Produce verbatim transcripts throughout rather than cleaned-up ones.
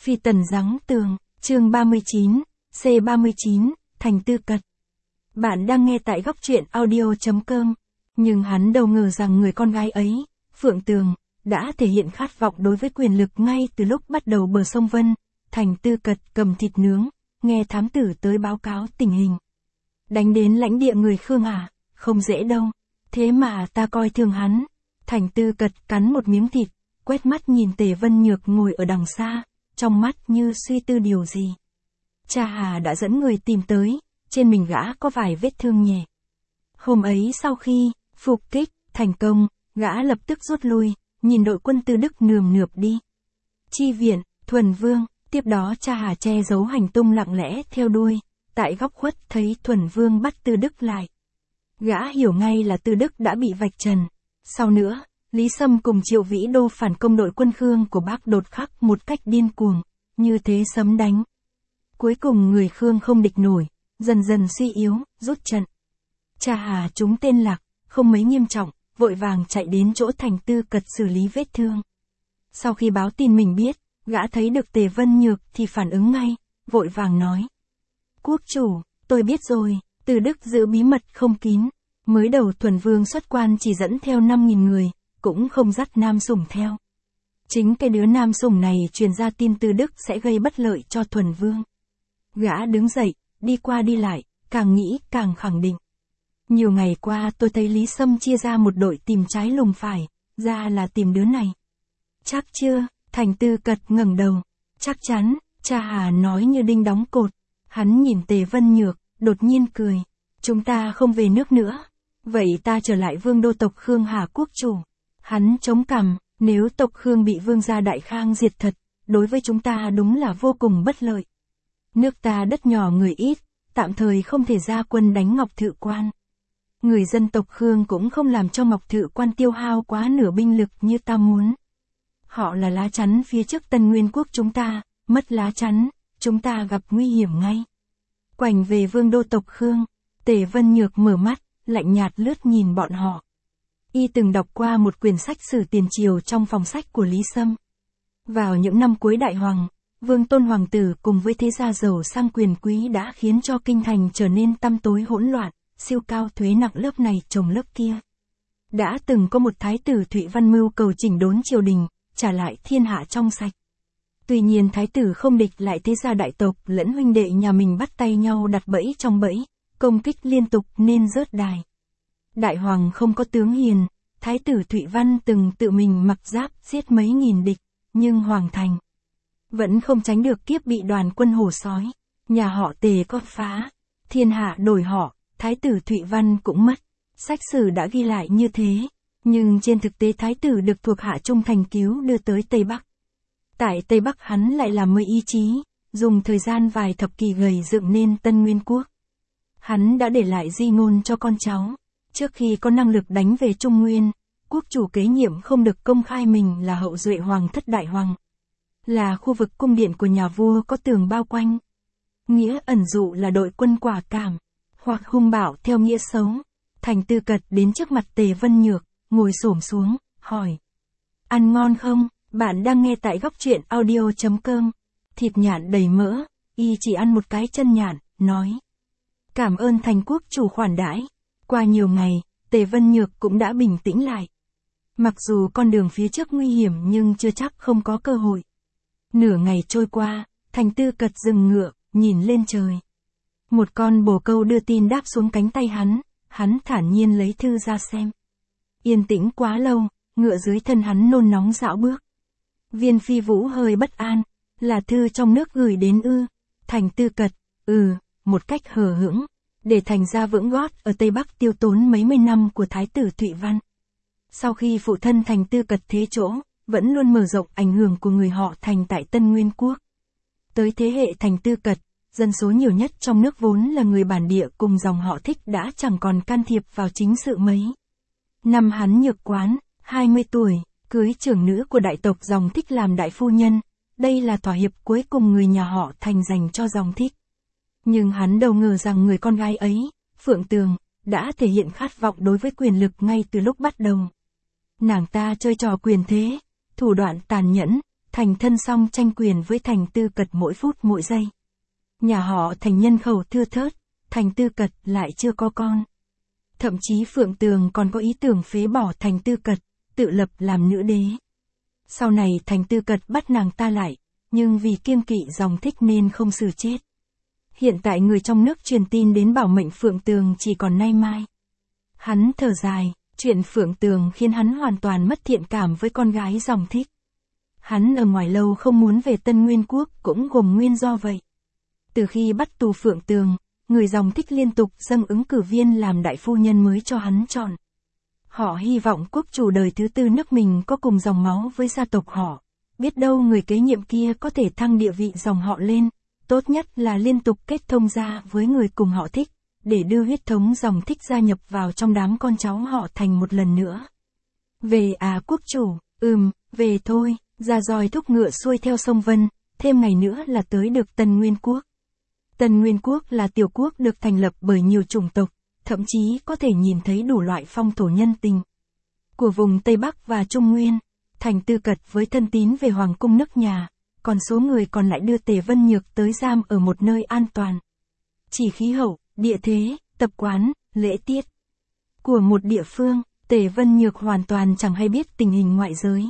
Phi tần giáng tường, chương ba mươi chín, C ba mươi chín, Thành Tư Cật. Bạn đang nghe tại góc truyện audio.com. Nhưng hắn đâu ngờ rằng người con gái ấy, Phượng Tường, đã thể hiện khát vọng đối với quyền lực ngay từ lúc bắt đầu bờ sông Vân. Thành Tư Cật cầm thịt nướng, nghe thám tử tới báo cáo tình hình. Đánh đến lãnh địa người Khương à, không dễ đâu. Thế mà ta coi thường hắn. Thành Tư Cật cắn một miếng thịt, quét mắt nhìn Tề Vân Nhược ngồi ở đằng xa, trong mắt như suy tư điều gì. Cha Hà đã dẫn người tìm tới, trên mình gã có vài vết thương nhẹ. Hôm ấy sau khi phục kích thành công, gã lập tức rút lui, nhìn đội quân Tư Đức nườm nượp đi. Chi viện, Thuần Vương, tiếp đó cha Hà che giấu hành tung lặng lẽ theo đuôi, tại góc khuất thấy Thuần Vương bắt Tư Đức lại. Gã hiểu ngay là Tư Đức đã bị vạch trần. Sau nữa, Lý Sâm cùng Triệu Vĩ Đô phản công đội quân Khương của Bác đột khắc một cách điên cuồng, như thế sấm đánh. Cuối cùng người Khương không địch nổi, dần dần suy yếu, rút trận. Cha Hà chúng tên lạc, không mấy nghiêm trọng, vội vàng chạy đến chỗ Thành Tư Cật xử lý vết thương. Sau khi báo tin mình biết, gã thấy được Tề Vân Nhược thì phản ứng ngay, vội vàng nói. Quốc chủ, tôi biết rồi, Tư Đức giữ bí mật không kín. Mới đầu Thuần Vương xuất quan chỉ dẫn theo năm nghìn người, cũng không dắt Nam Sủng theo. Chính cái đứa Nam Sủng này truyền ra tin Tư Đức sẽ gây bất lợi cho Thuần Vương. Gã đứng dậy, đi qua đi lại, càng nghĩ càng khẳng định. Nhiều ngày qua tôi thấy Lý Sâm chia ra một đội tìm trái lùng phải, ra là tìm đứa này. Chắc chưa? Thành Tư Cật ngẩng đầu. Chắc chắn, cha Hà nói như đinh đóng cột. Hắn nhìn Tề Vân Nhược, đột nhiên cười. Chúng ta không về nước nữa. Vậy ta trở lại vương đô tộc Khương Hà quốc chủ. Hắn chống cằm, nếu tộc Khương bị vương gia Đại Khang diệt thật, đối với chúng ta đúng là vô cùng bất lợi. Nước ta đất nhỏ người ít, tạm thời không thể ra quân đánh Ngọc Thự Quan. Người dân tộc Khương cũng không làm cho Ngọc Thự Quan tiêu hao quá nửa binh lực như ta muốn. Họ là lá chắn phía trước Tân Nguyên quốc chúng ta, mất lá chắn, chúng ta gặp nguy hiểm ngay. Quảnh về vương đô tộc Khương, Tề Vân Nhược mở mắt, lạnh nhạt lướt nhìn bọn họ. Y từng đọc qua một quyển sách sử tiền triều trong phòng sách của Lý Sâm. Vào những năm cuối Đại Hoàng, Vương Tôn Hoàng tử cùng với thế gia giàu sang quyền quý đã khiến cho kinh thành trở nên tăm tối hỗn loạn, siêu cao thuế nặng lớp này chồng lớp kia. Đã từng có một thái tử Thụy Văn mưu cầu chỉnh đốn triều đình, trả lại thiên hạ trong sạch. Tuy nhiên thái tử không địch lại thế gia đại tộc lẫn huynh đệ nhà mình bắt tay nhau đặt bẫy trong bẫy, công kích liên tục nên rớt đài. Đại Hoàng không có tướng hiền, thái tử Thụy Văn từng tự mình mặc giáp giết mấy nghìn địch, nhưng Hoàng thành vẫn không tránh được kiếp bị đoàn quân hổ sói. Nhà họ Tề có phá, thiên hạ đổi họ, thái tử Thụy Văn cũng mất. Sách sử đã ghi lại như thế, nhưng trên thực tế thái tử được thuộc hạ trung thành cứu đưa tới Tây Bắc. Tại Tây Bắc hắn lại làm mới ý chí, dùng thời gian vài thập kỷ gầy dựng nên Tân Nguyên quốc. Hắn đã để lại di ngôn cho con cháu, trước khi có năng lực đánh về Trung Nguyên, quốc chủ kế nhiệm không được công khai mình là hậu duệ hoàng thất Đại Hoàng. Là khu vực cung điện của nhà vua có tường bao quanh. Nghĩa ẩn dụ là đội quân quả cảm, hoặc hung bạo theo nghĩa xấu. Thành Tư Cật đến trước mặt Tề Vân Nhược, ngồi xổm xuống, hỏi. Ăn ngon không? Bạn đang nghe tại góc truyện audio.com. Thịt nhạn đầy mỡ, y chỉ ăn một cái chân nhạn, nói. Cảm ơn Thành quốc chủ khoản đãi. Qua nhiều ngày, Tề Vân Nhược cũng đã bình tĩnh lại. Mặc dù con đường phía trước nguy hiểm nhưng chưa chắc không có cơ hội. Nửa ngày trôi qua, Thành Tư Cật dừng ngựa, nhìn lên trời. Một con bồ câu đưa tin đáp xuống cánh tay hắn, hắn thản nhiên lấy thư ra xem. Yên tĩnh quá lâu, ngựa dưới thân hắn nôn nóng dạo bước. Viên Phi Vũ hơi bất an, là thư trong nước gửi đến ư? Thành Tư Cật, ừ, một cách hờ hững, để thành ra vững gót ở Tây Bắc tiêu tốn mấy mươi năm của thái tử Thụy Văn. Sau khi phụ thân Thành Tư Cật thế chỗ, vẫn luôn mở rộng ảnh hưởng của người họ Thành tại Tân Nguyên quốc. Tới thế hệ Thành Tư Cật, dân số nhiều nhất trong nước vốn là người bản địa cùng dòng họ Thích đã chẳng còn can thiệp vào chính sự mấy. Năm hắn Nhược Quán, hai mươi tuổi, cưới trưởng nữ của đại tộc dòng Thích làm đại phu nhân, đây là thỏa hiệp cuối cùng người nhà họ Thành dành cho dòng Thích. Nhưng hắn đâu ngờ rằng người con gái ấy, Phượng Tường, đã thể hiện khát vọng đối với quyền lực ngay từ lúc bắt đầu. Nàng ta chơi trò quyền thế, thủ đoạn tàn nhẫn, thành thân xong tranh quyền với Thành Tư Cật mỗi phút mỗi giây. Nhà họ Thành nhân khẩu thưa thớt, Thành Tư Cật lại chưa có con. Thậm chí Phượng Tường còn có ý tưởng phế bỏ Thành Tư Cật, tự lập làm nữ đế. Sau này Thành Tư Cật bắt nàng ta lại, nhưng vì kiêng kỵ dòng thích nên không xử chết. Hiện tại người trong nước truyền tin đến bảo mệnh Phượng Tường chỉ còn nay mai. Hắn thở dài, chuyện Phượng Tường khiến hắn hoàn toàn mất thiện cảm với con gái dòng thích. Hắn ở ngoài lâu không muốn về Tân Nguyên Quốc cũng gồm nguyên do vậy. Từ khi bắt tù Phượng Tường, người dòng thích liên tục dâng ứng cử viên làm đại phu nhân mới cho hắn chọn. Họ hy vọng quốc chủ đời thứ tư nước mình có cùng dòng máu với gia tộc họ. Biết đâu người kế nhiệm kia có thể thăng địa vị dòng họ lên, tốt nhất là liên tục kết thông gia với người cùng họ thích, để đưa huyết thống dòng thích gia nhập vào trong đám con cháu họ Thành một lần nữa. Về à quốc chủ, ừm, về thôi, ra roi thúc ngựa xuôi theo sông Vân, thêm ngày nữa là tới được Tân Nguyên Quốc. Tân Nguyên Quốc là tiểu quốc được thành lập bởi nhiều chủng tộc, thậm chí có thể nhìn thấy đủ loại phong thổ nhân tình. Của vùng Tây Bắc và Trung Nguyên, Thành Tư Cật với thân tín về Hoàng cung nước nhà, còn số người còn lại đưa Tề Vân Nhược tới giam ở một nơi an toàn. Chỉ khí hậu, địa thế, tập quán, lễ tiết của một địa phương, Tề Vân Nhược hoàn toàn chẳng hay biết tình hình ngoại giới.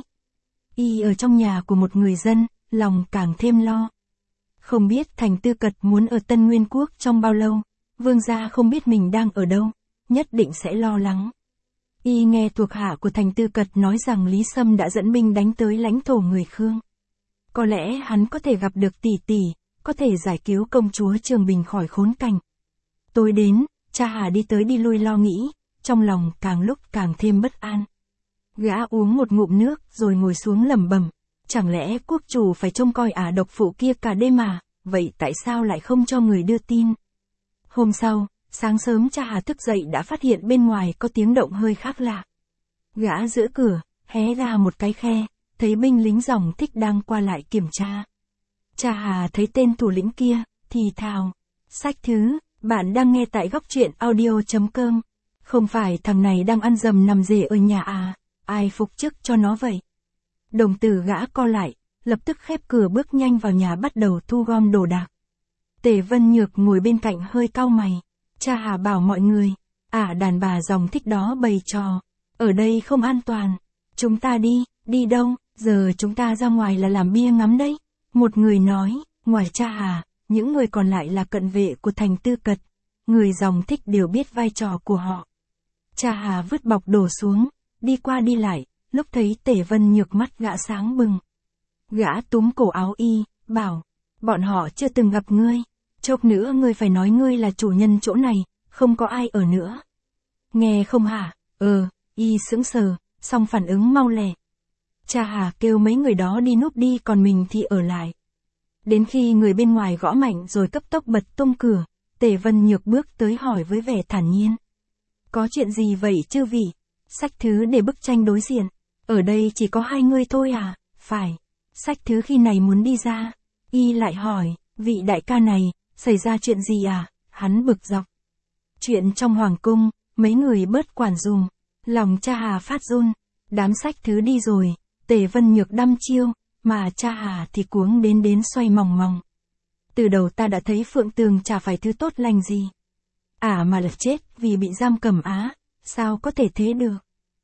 Y ở trong nhà của một người dân, lòng càng thêm lo. Không biết Thành Tư Cật muốn ở Tân Nguyên Quốc trong bao lâu, vương gia không biết mình đang ở đâu, nhất định sẽ lo lắng. Y nghe thuộc hạ của Thành Tư Cật nói rằng Lý Sâm đã dẫn binh đánh tới lãnh thổ người Khương. Có lẽ hắn có thể gặp được tỷ tỷ, có thể giải cứu công chúa Trường Bình khỏi khốn cảnh. Tối đến, cha Hà đi tới đi lui lo nghĩ, trong lòng càng lúc càng thêm bất an. Gã uống một ngụm nước rồi ngồi xuống lẩm bẩm, chẳng lẽ quốc chủ phải trông coi ả độc phụ kia cả đêm mà, vậy tại sao lại không cho người đưa tin? Hôm sau, sáng sớm cha Hà thức dậy đã phát hiện bên ngoài có tiếng động hơi khác lạ. Gã giữ cửa, hé ra một cái khe, thấy binh lính dòng thích đang qua lại kiểm tra. Cha Hà thấy tên thủ lĩnh kia, thì thào, sách thứ, bạn đang nghe tại góc truyện audio chấm com. Không phải thằng này đang ăn dầm nằm rể ở nhà à, ai phục chức cho nó vậy? Đồng tử gã co lại, lập tức khép cửa bước nhanh vào nhà bắt đầu thu gom đồ đạc. Tề Vân Nhược ngồi bên cạnh hơi cau mày. Cha Hà bảo mọi người, à đàn bà dòng thích đó bày trò, ở đây không an toàn. Chúng ta đi, đi đâu, giờ chúng ta ra ngoài là làm bia ngắm đấy. Một người nói, ngoài cha Hà, những người còn lại là cận vệ của Thành Tư Cật. Người dòng thích đều biết vai trò của họ. Cha Hà vứt bọc đồ xuống, đi qua đi lại, lúc thấy Tề Vân Nhược mắt gã sáng bừng. Gã túm cổ áo y, bảo, bọn họ chưa từng gặp ngươi. Chốc nữa ngươi phải nói ngươi là chủ nhân chỗ này, không có ai ở nữa. Nghe không hả? Ờ, y sững sờ, xong phản ứng mau lẹ. Cha Hà kêu mấy người đó đi núp đi còn mình thì ở lại. Đến khi người bên ngoài gõ mạnh rồi cấp tốc bật tung cửa, Tề Vân Nhược bước tới hỏi với vẻ thản nhiên. Có chuyện gì vậy chư vị? Sách thứ để bức tranh đối diện. Ở đây chỉ có hai người thôi à? Phải. Sách thứ khi này muốn đi ra. Y lại hỏi, vị đại ca này, xảy ra chuyện gì à? Hắn bực dọc. Chuyện trong hoàng cung, mấy người bớt quản dùm. Lòng cha Hà phát run. Đám sách thứ đi rồi, Tề Vân Nhược đăm chiêu, mà cha Hà thì cuống đến đến xoay mòng mòng. Từ đầu ta đã thấy Phượng Tường chả phải thứ tốt lành gì. À mà là chết vì bị giam cầm á, sao có thể thế được?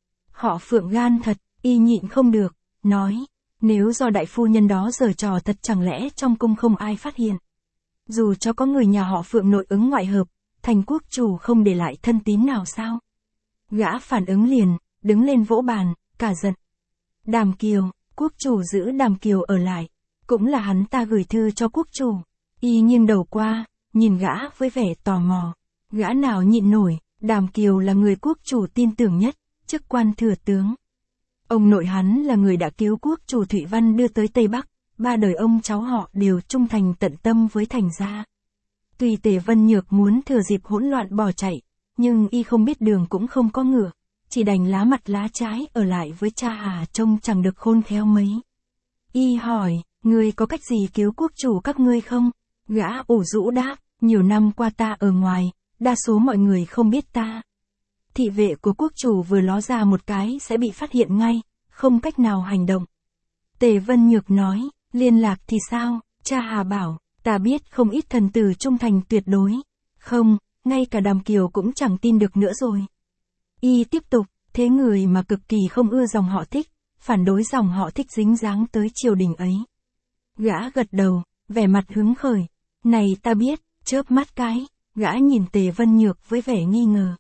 Họ Phượng gan thật, y nhịn không được, nói, nếu do đại phu nhân đó giở trò thật chẳng lẽ trong cung không ai phát hiện. Dù cho có người nhà họ Phượng nội ứng ngoại hợp, Thành quốc chủ không để lại thân tín nào sao? Gã phản ứng liền, đứng lên vỗ bàn, cả giận. Đàm Kiều, quốc chủ giữ Đàm Kiều ở lại, cũng là hắn ta gửi thư cho quốc chủ. Y nghiêng đầu qua, nhìn gã với vẻ tò mò. Gã nào nhịn nổi, Đàm Kiều là người quốc chủ tin tưởng nhất, chức quan thừa tướng. Ông nội hắn là người đã cứu quốc chủ Thụy Văn đưa tới Tây Bắc, ba đời ông cháu họ đều trung thành tận tâm với Thành gia. Tuy Tề Vân Nhược muốn thừa dịp hỗn loạn bỏ chạy, nhưng y không biết đường cũng không có ngựa, chỉ đành lá mặt lá trái ở lại với cha Hà trông chẳng được khôn khéo mấy. Y hỏi, ngươi có cách gì cứu quốc chủ các ngươi không? Gã ủ rũ đáp, nhiều năm qua ta ở ngoài, đa số mọi người không biết ta. Thị vệ của quốc chủ vừa ló ra một cái sẽ bị phát hiện ngay, không cách nào hành động. Tề Vân Nhược nói, liên lạc thì sao? Cha Hà bảo, ta biết không ít thần tử trung thành tuyệt đối. Không, ngay cả Đàm Kiều cũng chẳng tin được nữa rồi. Y tiếp tục, thế người mà cực kỳ không ưa dòng họ Thích, phản đối dòng họ Thích dính dáng tới triều đình ấy. Gã gật đầu, vẻ mặt hứng khởi. Này ta biết, chớp mắt cái, gã nhìn Tề Vân Nhược với vẻ nghi ngờ.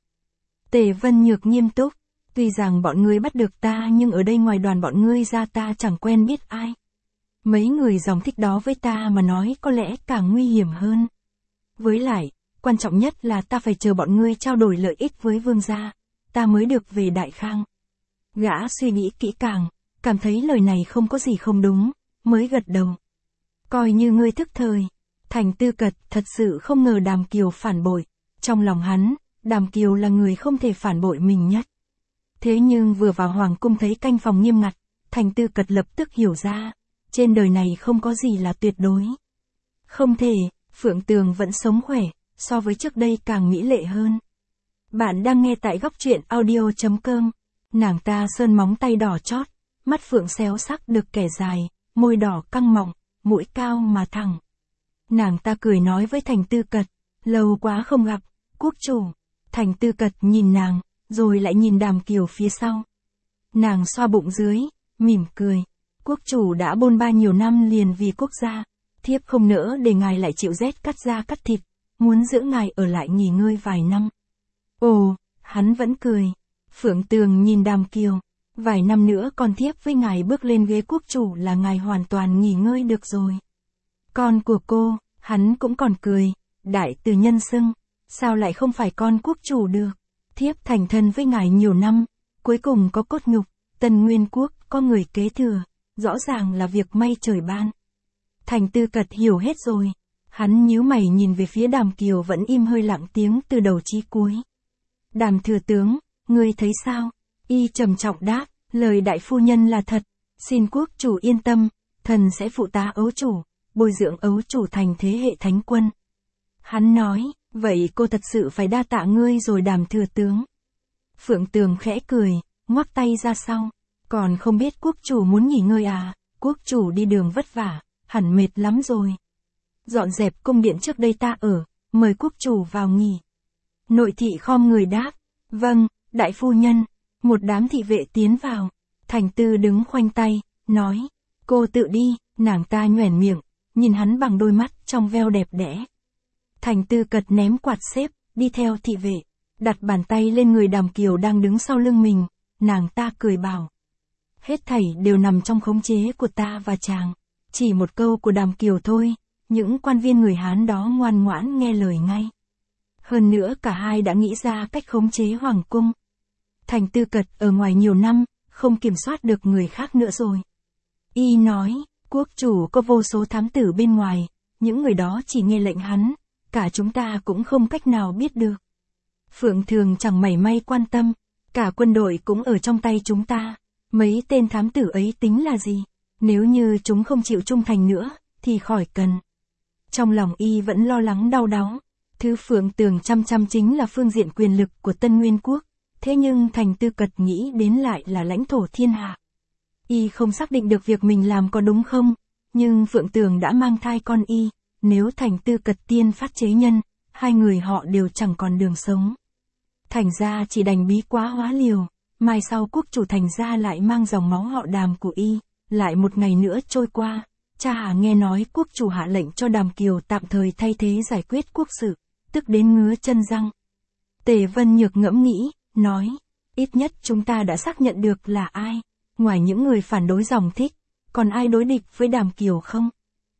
Tề Vân Nhược nghiêm túc, tuy rằng bọn ngươi bắt được ta nhưng ở đây ngoài đoàn bọn ngươi ra ta chẳng quen biết ai. Mấy người dòng Thích đó với ta mà nói có lẽ càng nguy hiểm hơn. Với lại, quan trọng nhất là ta phải chờ bọn ngươi trao đổi lợi ích với vương gia, ta mới được về Đại Khang. Gã suy nghĩ kỹ càng, cảm thấy lời này không có gì không đúng, mới gật đầu. Coi như ngươi thức thời. Thành Tư Cật thật sự không ngờ Đàm Kiều phản bội. Trong lòng hắn, Đàm Kiều là người không thể phản bội mình nhất. Thế nhưng vừa vào hoàng cung thấy canh phòng nghiêm ngặt, Thành Tư Cật lập tức hiểu ra, trên đời này không có gì là tuyệt đối. Không thể, Phượng Tường vẫn sống khỏe, so với trước đây càng mỹ lệ hơn. Bạn đang nghe tại góc truyện audio chấm com. Nàng ta sơn móng tay đỏ chót, mắt phượng xéo sắc được kẻ dài, môi đỏ căng mọng, mũi cao mà thẳng. Nàng ta cười nói với Thành Tư Cật, lâu quá không gặp, quốc chủ. Thành Tư Cật nhìn nàng, rồi lại nhìn Đàm Kiều phía sau. Nàng xoa bụng dưới, mỉm cười. Quốc chủ đã bôn ba nhiều năm liền vì quốc gia, thiếp không nỡ để ngài lại chịu rét cắt da cắt thịt, muốn giữ ngài ở lại nghỉ ngơi vài năm. Ồ, hắn vẫn cười. Phượng Tường nhìn Đàm Kiều, vài năm nữa con thiếp với ngài bước lên ghế quốc chủ là ngài hoàn toàn nghỉ ngơi được rồi. Con của cô, hắn cũng còn cười, đại từ nhân xưng, sao lại không phải con quốc chủ được? Thiếp thành thân với ngài nhiều năm, cuối cùng có cốt nhục, Tân Nguyên Quốc có người kế thừa, rõ ràng là việc may trời ban. Thành Tư Cật hiểu hết rồi, hắn nhíu mày nhìn về phía Đàm Kiều vẫn im hơi lặng tiếng từ đầu chí cuối. Đàm thừa tướng, ngươi thấy sao? Y trầm trọng đáp, lời đại phu nhân là thật, xin quốc chủ yên tâm, thần sẽ phụ tá ấu chủ, bồi dưỡng ấu chủ thành thế hệ thánh quân. Hắn nói, vậy cô thật sự phải đa tạ ngươi rồi Đàm thừa tướng. Phượng Tường khẽ cười, ngoắc tay ra sau, còn không biết quốc chủ muốn nghỉ ngơi à, quốc chủ đi đường vất vả, hẳn mệt lắm rồi. Dọn dẹp cung điện trước đây ta ở, mời quốc chủ vào nghỉ. Nội thị khom người đáp, vâng, đại phu nhân. Một đám thị vệ tiến vào, Thành Tư đứng khoanh tay, nói, cô tự đi. Nàng ta nhoẻn miệng, nhìn hắn bằng đôi mắt trong veo đẹp đẽ. Thành Tư Cật ném quạt xếp, đi theo thị vệ, đặt bàn tay lên người Đàm Kiều đang đứng sau lưng mình, nàng ta cười bảo. Hết thảy đều nằm trong khống chế của ta và chàng, chỉ một câu của Đàm Kiều thôi, những quan viên người Hán đó ngoan ngoãn nghe lời ngay. Hơn nữa cả hai đã nghĩ ra cách khống chế hoàng cung. Thành Tư Cật ở ngoài nhiều năm, không kiểm soát được người khác nữa rồi. Y nói, quốc chủ có vô số thám tử bên ngoài, những người đó chỉ nghe lệnh hắn, cả chúng ta cũng không cách nào biết được. Phượng Thường chẳng mảy may quan tâm, cả quân đội cũng ở trong tay chúng ta, mấy tên thám tử ấy tính là gì, nếu như chúng không chịu trung thành nữa, thì khỏi cần. Trong lòng Y vẫn lo lắng đau đáu, thứ Phượng Tường chăm chăm chính là phương diện quyền lực của Tân Nguyên Quốc. Thế nhưng Thành Tư Cật nghĩ đến lại là lãnh thổ thiên hạ. Y không xác định được việc mình làm có đúng không, nhưng Phượng Tường đã mang thai con Y, nếu Thành Tư Cật tiên phát chế nhân, hai người họ đều chẳng còn đường sống. Thành ra chỉ đành bí quá hóa liều, mai sau quốc chủ Thành ra lại mang dòng máu họ Đàm của Y, lại một ngày nữa trôi qua, cha Hà nghe nói quốc chủ hạ lệnh cho Đàm Kiều tạm thời thay thế giải quyết quốc sự, tức đến ngứa chân răng. Tề Vân Nhược ngẫm nghĩ, nói, ít nhất chúng ta đã xác nhận được là ai, ngoài những người phản đối dòng Thích, còn ai đối địch với Đàm Kiều không?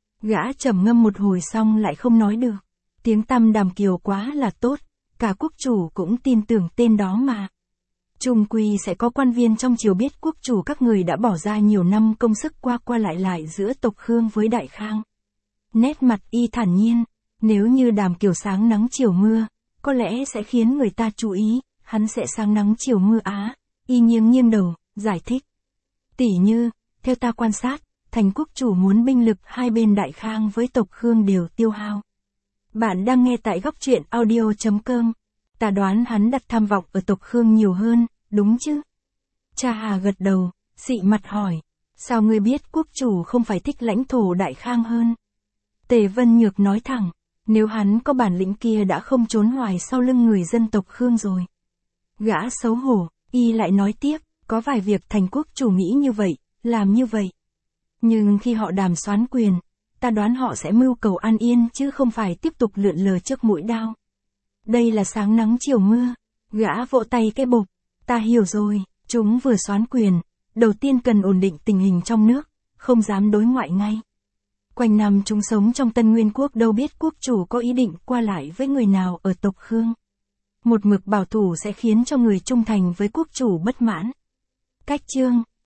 Gã trầm ngâm một hồi xong lại không nói được, tiếng tăm Đàm Kiều quá là tốt, cả quốc chủ cũng tin tưởng tên đó mà. Chung quy sẽ có quan viên trong triều biết quốc chủ các người đã bỏ ra nhiều năm công sức qua qua lại lại giữa tộc Khương với Đại Khang. Nét mặt Y thản nhiên, nếu như Đàm Kiều sáng nắng chiều mưa, có lẽ sẽ khiến người ta chú ý. Hắn sẽ sáng nắng chiều mưa á, Y nghiêng nghiêng đầu, giải thích. Tỉ như, theo ta quan sát, Thành quốc chủ muốn binh lực hai bên Đại Khang với tộc Khương đều tiêu hao. Bạn đang nghe tại góc truyện audio chấm com. Ta đoán hắn đặt tham vọng ở tộc Khương nhiều hơn, đúng chứ? Cha Hà gật đầu, xị mặt hỏi. Sao ngươi biết quốc chủ không phải thích lãnh thổ Đại Khang hơn? Tề Vân Nhược nói thẳng, nếu hắn có bản lĩnh kia đã không trốn hoài sau lưng người dân tộc Khương rồi. Gã xấu hổ, y lại nói tiếp, có vài việc thành quốc chủ nghĩ như vậy, làm như vậy. Nhưng khi họ đàm soán quyền, ta đoán họ sẽ mưu cầu an yên chứ không phải tiếp tục lượn lờ trước mũi đao. Đây là sáng nắng chiều mưa, gã vỗ tay cái bộp, ta hiểu rồi, chúng vừa soán quyền, đầu tiên cần ổn định tình hình trong nước, không dám đối ngoại ngay. Quanh năm chúng sống trong Tân Nguyên Quốc đâu biết quốc chủ có ý định qua lại với người nào ở tộc Khương. Một mực bảo thủ sẽ khiến cho người trung thành với quốc chủ bất mãn. Cách chương